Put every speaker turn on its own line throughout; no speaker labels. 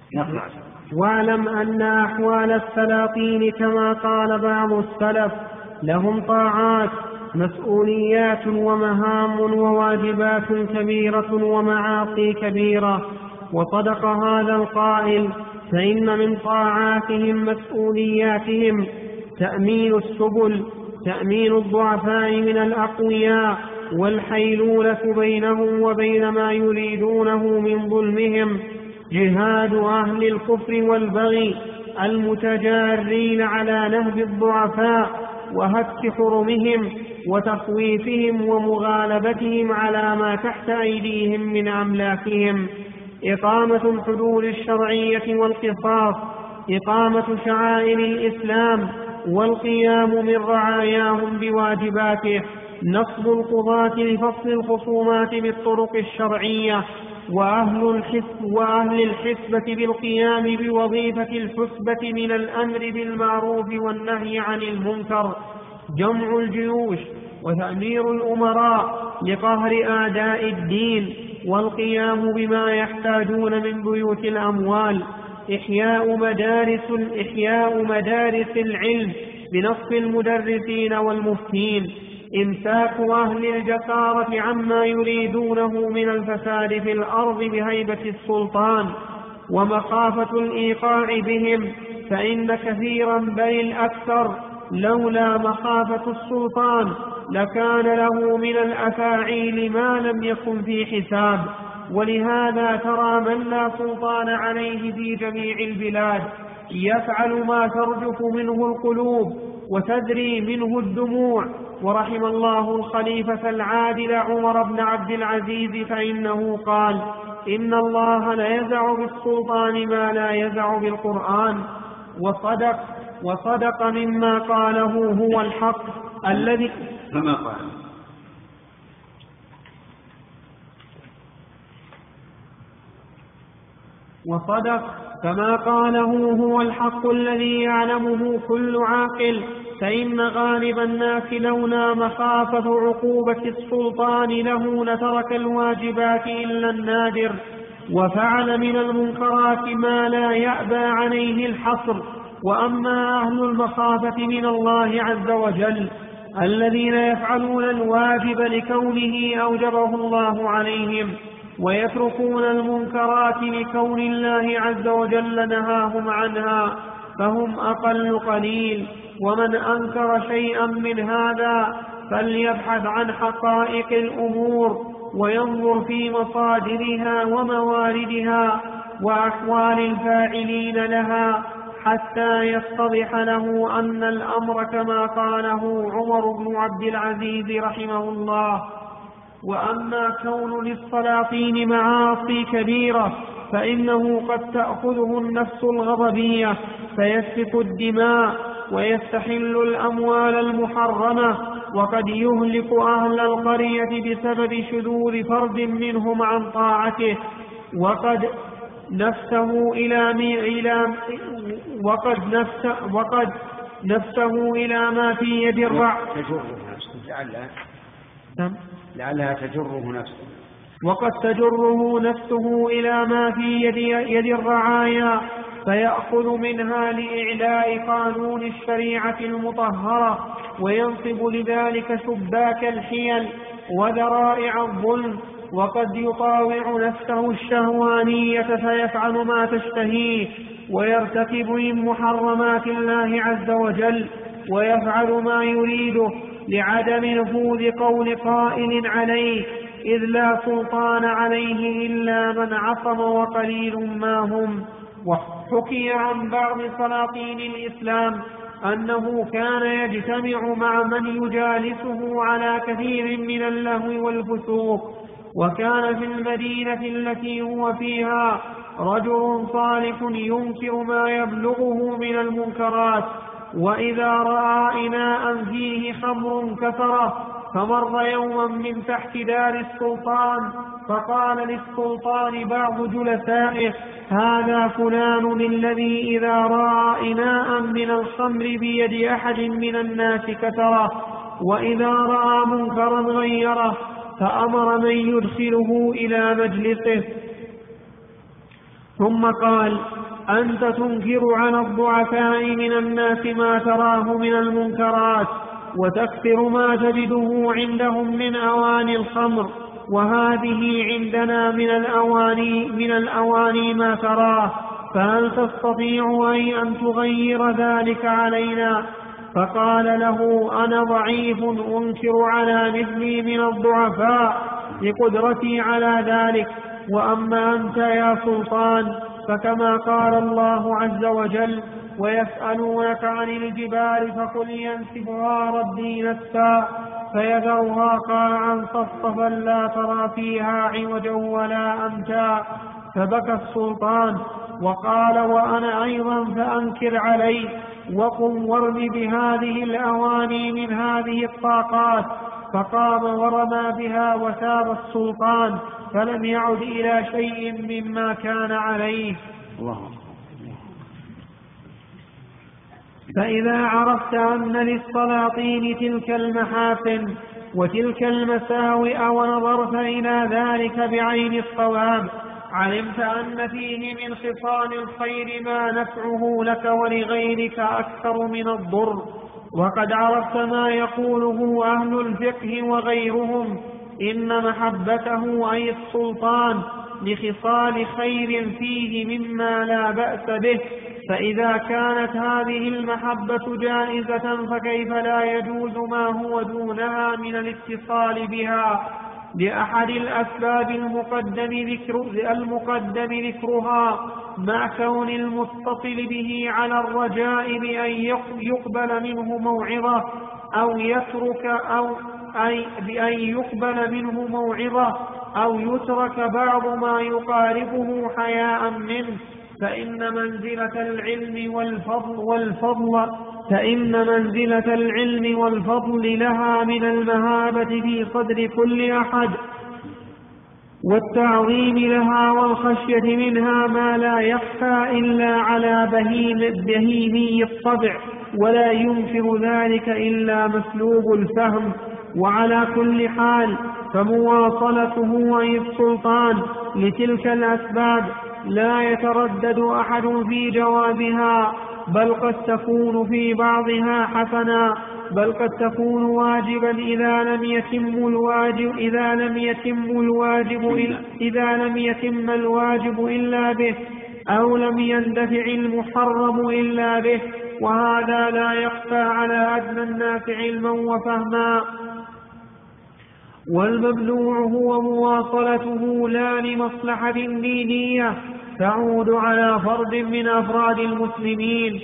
واعلم أن أحوال السلاطين كما قال بعض السلف لهم طاعات مسؤوليات ومهام وواجبات كبيرة ومعاصي كبيرة. وصدق هذا القائل، فإن من طاعاتهم مسؤولياتهم تأمين السبل، تأمين الضعفاء من الأقوياء، والحيلولة بينهم وبين ما يريدونه من ظلمهم، جهاد أهل الكفر والبغي المتجارين على نهب الضعفاء وهتك حرمهم وتخويفهم ومغالبتهم على ما تحت أيديهم من أملاكهم، إقامة الحدود الشرعية والقصاص، إقامة شعائر الإسلام والقيام من رعاياهم بواجباته، نصب القضاة لفصل الخصومات بالطرق الشرعية، وأهل الحسبة بالقيام بوظيفة الحسبة من الأمر بالمعروف والنهي عن المنكر، جمع الجيوش وتأمير الأمراء لقهر أعداء الدين، والقيام بما يحتاجون من بيوت الأموال، إحياء مدارس العلم بنصف المدرسين والمفتين، إمساك أهل الجسارة عما يريدونه من الفساد في الأرض بهيبة السلطان ومخافة الإيقاع بهم، فإن كثيرا بل الأكثر لولا مخافة السلطان لكان له من الأفاعيل ما لم يكن في حساب. ولهذا ترى من لا سلطان عليه في جميع البلاد يفعل ما ترجف منه القلوب وتدري منه الدموع. ورحم الله الخليفة العادل عمر بن عبد العزيز، فإنه قال: إن الله لا يزع بالسلطان ما لا يزع بالقرآن. وصدق مما قاله هو الحق الذي كما قاله هو الحق الذي يعلمه كل عاقل، فإن غالب الناس لولا مخافة عقوبة السلطان له لترك الواجبات إلا النادر، وفعل من المنكرات ما لا يأبى عليه الحصر. وأما أهل المخافة من الله عز وجل الذين يفعلون الواجب لكونه أوجبه الله عليهم، ويتركون المنكرات لكون الله عز وجل نهاهم عنها، فهم أقل قليل. ومن أنكر شيئا من هذا فليبحث عن حقائق الأمور وينظر في مصادرها ومواردها وأحوال الفاعلين لها حتى يتضح له أن الأمر كما قاله عمر بن عبد العزيز رحمه الله. وأما كون للسلاطين معاصي كبيرة فإنه قد تأخذه النفس الغضبية فيسفك الدماء ويستحل الأموال المحرمة، وقد يهلك أهل القرية بسبب شذوذ فرد منهم عن طاعته، وقد نفسه إلى ما في يد
لعلها تجره نفسه،
وقد تجره نفسه إلى ما في يد الرعايا فيأخذ منها لإعلاء قانون الشريعة المطهرة، وينصب لذلك شباك الحيل وذرائع الظلم، وقد يطاوع نفسه الشهوانية فيفعل ما تشتهيه ويرتكب من محرمات الله عز وجل ويفعل ما يريده لعدم نفوذ قول قائل عليه، إذ لا سلطان عليه إلا من عصم وقليل ما هم. وحكي عن بعض سلاطين الإسلام أنه كان يجتمع مع من يجالسه على كثير من اللهو والفسوق. وكان في المدينة التي هو فيها رجل صالح ينكر ما يبلغه من المنكرات، وإذا رأى إناء فيه خمر كثره فمر يوما من تحت دار السلطان فقال للسلطان بعض جلسائه: هذا فلان الذي إذا رأى إناء من الخمر بيد أحد من الناس كثره، وإذا رأى منكرا غيره، فأمر من يدخله إلى مجلسه ثم قال: أنت تنكر على الضعفاء من الناس ما تراه من المنكرات، وتكثر ما تجده عندهم من أواني الخمر، وهذه عندنا من الأواني ما تراه، فهل تستطيع أن تغير ذلك علينا؟ فقال له: أنا ضعيف أنكر على مثلي من الضعفاء لقدرتي على ذلك، وأما أنت يا سلطان فكما قال الله عز وجل: ويسألونك عن الجبال فقل ينسفها ربي نسفا فيذرها قاعا صفصفا لا ترى فيها عوجا ولا أمتا. فبكى السلطان وقال: وأنا أيضا فأنكر علي، وقم وارم بهذه الأواني من هذه الطاقات. فقام ورمى بها وتاب السلطان، فلم يعد إلى شيء مما كان عليه.
الله.
فإذا عرفت أن للسلاطين تلك المحاسن وتلك المساوئ ونظرت إلى ذلك بعين الصواب، علمت أن فيه من خصال الخير ما نفعه لك ولغيرك أكثر من الضر. وقد عرفت ما يقوله أهل الفقه وغيرهم، إن محبته أي السلطان لخصال خير فيه مما لا بأس به. فإذا كانت هذه المحبة جائزة فكيف لا يجوز ما هو دونها من الاتصال بها لأحد الأسباب المقدم ذكرها، مع كون المتصل به على الرجاء بأن يقبل منه موعظة أو يترك بعض ما يقاربه حياء منه. فإن منزلة العلم والفضل لها من المهابة في صدر كل أحد، والتعظيم لها والخشية منها ما لا يخفى إلا على بهيمي الطبع، ولا ينكر ذلك إلا مسلوب الفهم. وعلى كل حال فمواصلته أي السلطان لتلك الأسباب لا يتردد أحد في جوابها، بل قد تكون في بعضها حسنا، بل قد تكون واجبا إذا لم يتم الواجب إلا به، أو لم يندفع المحرم إلا به، وهذا لا يخفى على أدنى الناس علما وفهما. والمبلوع هو مواصلته لا لمصلحة دينية تعود على فرد من أفراد المسلمين،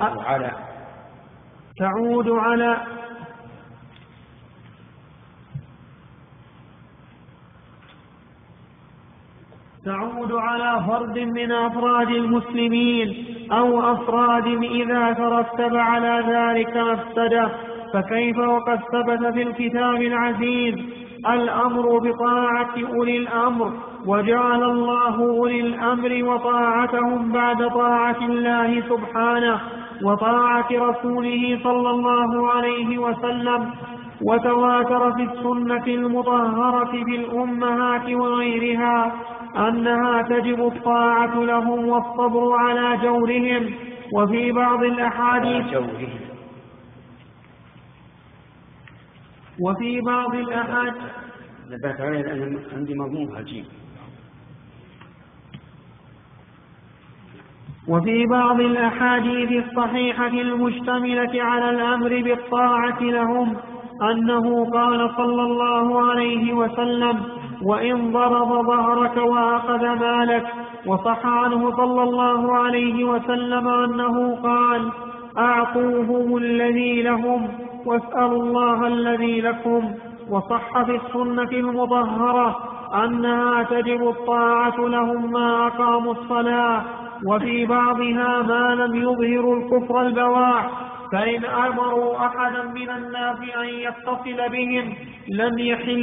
تعود على فرد من أفراد المسلمين أو أفراد إذا ترتب على ذلك مفسدة. فكيف وقد ثبت في الكتاب العزيز الأمر بطاعة أولي الأمر، وجعل الله أولي الأمر وطاعتهم بعد طاعة الله سبحانه وطاعة رسوله صلى الله عليه وسلم. وتواتر في السنة المطهرة في الأمهات وغيرها أنها تجب الطاعة لهم والصبر على جورهم. وفي بعض الأحاديث
عندي مضمون عجيب.
وفي بعض الأحاديث الصحيحة المشتملة على الأمر بالطاعة لهم أنه قال صلى الله عليه وسلم: وإن ضرب ظهرك وأخذ مالك. وصح عنه صلى الله عليه وسلم أنه قال: أعطوهم الذي لهم واسألوا الله الذي لكم. وصح في السنة المطهرة أنها تجب الطاعة لهم ما أقاموا الصلاة، وفي بعضها ما لم يظهروا الكفر البواح، فإن أمروا أحدا من الناس أن يتصل بهم لم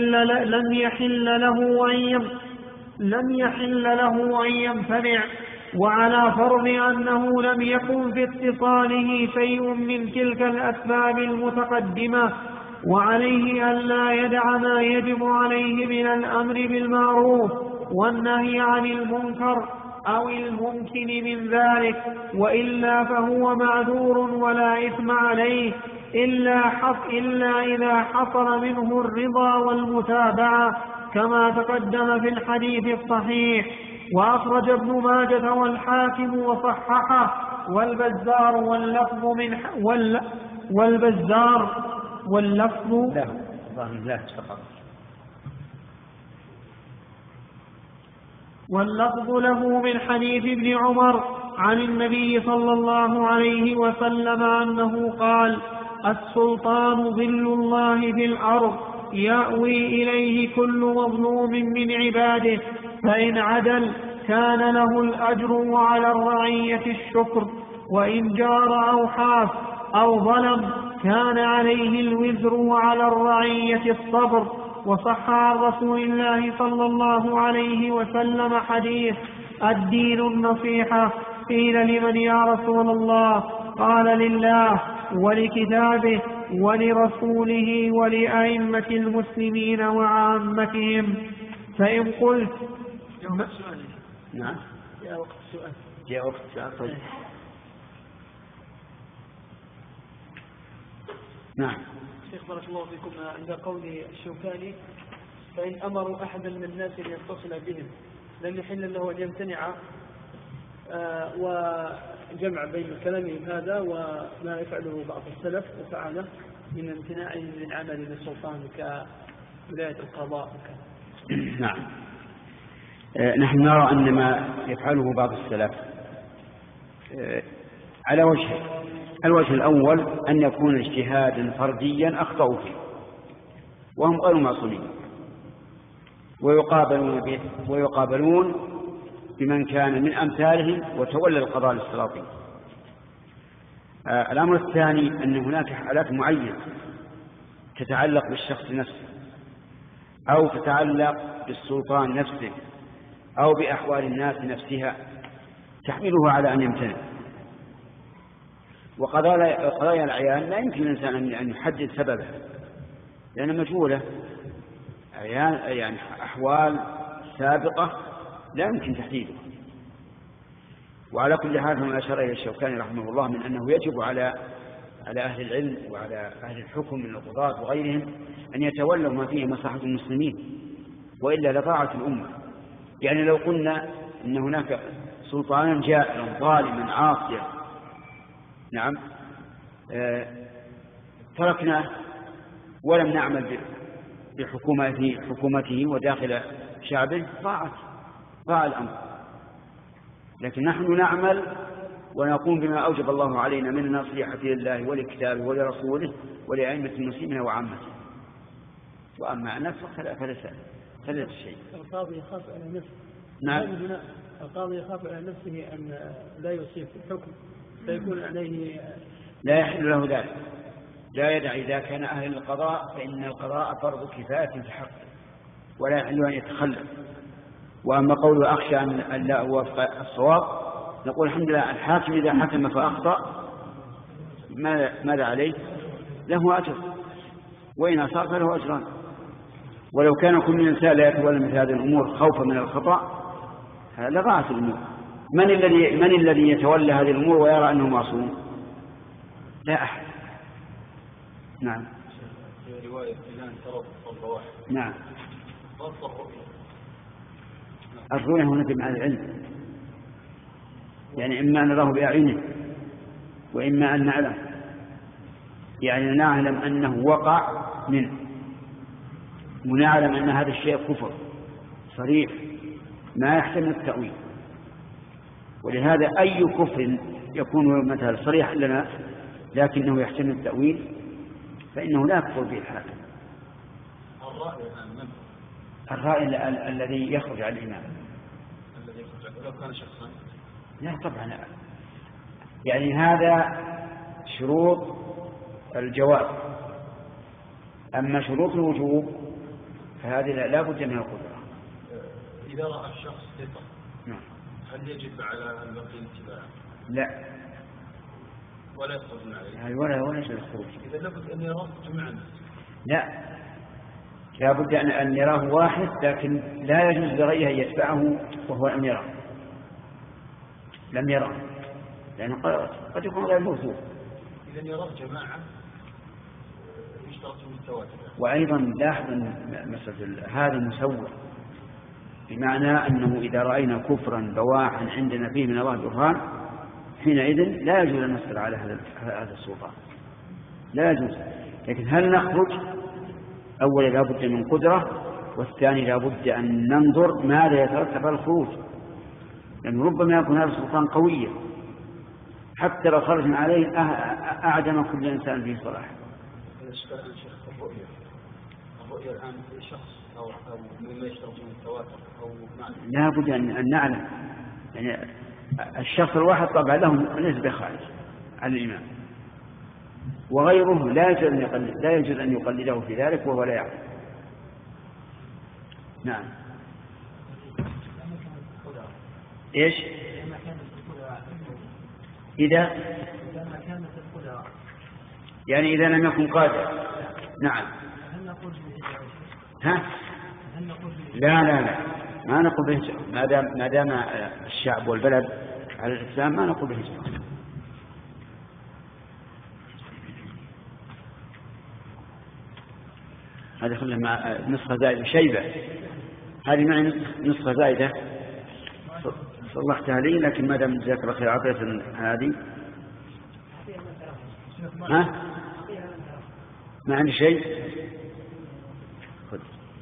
يحل له أن يمتنع، وعلى فرض أنه لم يكن في اتصاله شيء من تلك الأسباب المتقدمة، وعليه ألا يدع ما يجب عليه من الأمر بالمعروف والنهي عن المنكر أو الممكن من ذلك، وإلا فهو معذور ولا إثم عليه إلا إذا حصل منه الرضا والمتابعة كما تقدم في الحديث الصحيح. وأخرج ابن ماجة والحاكم وصححه والبزار واللفظ له من حديث ابن عمر عن النبي صلى الله عليه وسلم أنه قال: السلطان ظل الله في الأرض يأوي إليه كل مظلوم من عباده، فإن عدل كان له الأجر وعلى الرعية الشكر، وإن جار أو حاف أو ظلم كان عليه الوزر وعلى الرعية الصبر. وصح عن رسول الله صلى الله عليه وسلم حديث: الدين النصيحة. قيل: لمن يا رسول الله؟ قال: لله ولكتابه ولرسوله ولأئمة المسلمين وعامتهم. فإن قلت
نعم جاء وقت السؤال. طيب نعم.
شيخ بارك الله فيكم، عند قول الشوكاني: فإن أمروا أحدا من الناس أن يتصل بهم لم يحل له أن يمتنع، وجمع بين كلامهم هذا وما يفعله بعض السلف وفعله من امتناع من العمل للسلطان كولاية القضاء.
نعم. نحن نرى أن ما يفعله بعض السلف على وجهين: الوجه الأول أن يكون اجتهادا فرديا أخطأوا فيه وهم غير معصومين، ويقابلون بمن كان من أمثالهم وتولى القضاء للسلاطين. الأمر الثاني أن هناك حالات معينة تتعلق بالشخص نفسه أو تتعلق بالسلطان نفسه أو بأحوال الناس نفسها تحمله على أن يمتنع. وقضايا الأعيان لا يمكن الإنسان أن يحدد سببها لأنها مجهولة، يعني أحوال سابقة لا يمكن تحديده. وعلى كل حال ما أشار إلى الشوكاني رحمه الله من أنه يجب على أهل العلم وعلى أهل الحكم من القضاة وغيرهم أن يتولوا ما فيه مصلحة المسلمين، وإلا لضاعت الأمة. يعني لو قلنا إن هناك سلطانا جائرا ظالما عاصيا، نعم، تركناه ولم نعمل بحكومته وداخل شعبه ضاع الأمر. لكن نحن نعمل ونقوم بما أوجب الله علينا من النصيحة لله ولكتابه ولرسوله ولأئمة المسلمين وعامته. وأما النفس فليس الشيء.
القاضي يخاف على نفسه.
نعم.
القاضي يخاف على نفسه أن لا يصيب في الحكم فيكون عليه،
لا يحل له ذلك. لا يدع إذا كان أهل القضاء فإن القضاء فرض كفاية في حقه ولا يحل أن يتخلف. وأما قوله أخشى أن لا أوافق الصواب، نقول الحمد لله الحاكم إذا حكم فأخطأ ماذا عليه؟ له أجر، وإن أصاب فله أجران. ولو كان كل إنسان لا يتولى مثل هذه الأمور خوفا من الخطأ لضاعت الأمور. من الذي يتولى هذه الأمور ويرى أنه معصوم؟ لا أحد. نعم.
في رواية فلان ترى الصلب واحد.
نعم. الرؤية هنا تبع العلم، يعني إما أن نراه بأعينه وإما أن نعلم، يعني نعلم أنه وقع منه ونعلم أن هذا الشيء كفر صريح ما يحتمل التأويل. ولهذا أي كفر يكون مثلا صريح لنا لكنه يحتمل التأويل فإنه لا يكفر به الحاكم. الرأي الذي يخرج عن الإمام
لو كان شخصا
لا طبعا لا. يعني هذا شروط الجواز. أما شروط الوجوب فهذه لا بد من القدرة.
إذا رأى الشخص ثقة
نعم
هل يجب على البقي اتباعه؟
لا
ولا يخرجون عليه
ولا يجب الخروج.
إذا لابد أن يراه جميعا.
لا بد أن يراه واحد، لكن لا يجوز لغيره أن يتبعه وهو أن يراه. لم يرى، لأنه قد يكون غير موثوق.
إذا يرى جماعة يشترط في التواتر.
وأيضا لاحظ أن مسألة هذا مسوّر، بمعنى أنه إذا رأينا كفرا بواحا عندنا فيه من الله برهان حينئذ لا يجوز أن نسأل على هذا السلطان، لا يجوز. لكن هل نخرج؟ أولا لا بد من قدرة، والثاني لا بد أن ننظر ماذا يترتب على الخروج، لأنه ربما يكون هذا السلطان قويا حتى لو خرجنا عليه أعدم كل إنسان فيه صلاح.
الرؤية الآن شخص أو مما يشترط من التواتر أو
لا بد أن نعلم، يعني الشخص الواحد طبعا له نسبة خارج عن الإمام، وغيره لا يجوز أن يقلده في ذلك وهو لا يعلم. نعم. إيش؟ إذا يعني إذا لم يكن قادر. نعم. ها؟ لا ما نقول به ما دام الشعب والبلد على الإسلام ما نقول به. هذه خلها مع نسخة زائدة شيبة، هذه معي نسخة زائدة صلحتها لي، لكن ما دام جزاك الله خير عطية هذه. ها؟ ما عندي شيء. خذ.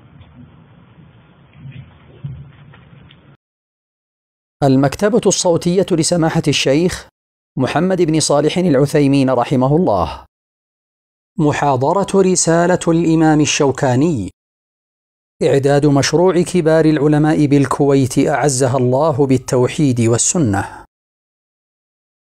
المكتبة الصوتية لسماحة الشيخ محمد بن صالح العثيمين رحمه الله. محاضرة رسالة الإمام الشوكاني، إعداد مشروع كبار العلماء بالكويت أعزها الله بالتوحيد والسنة.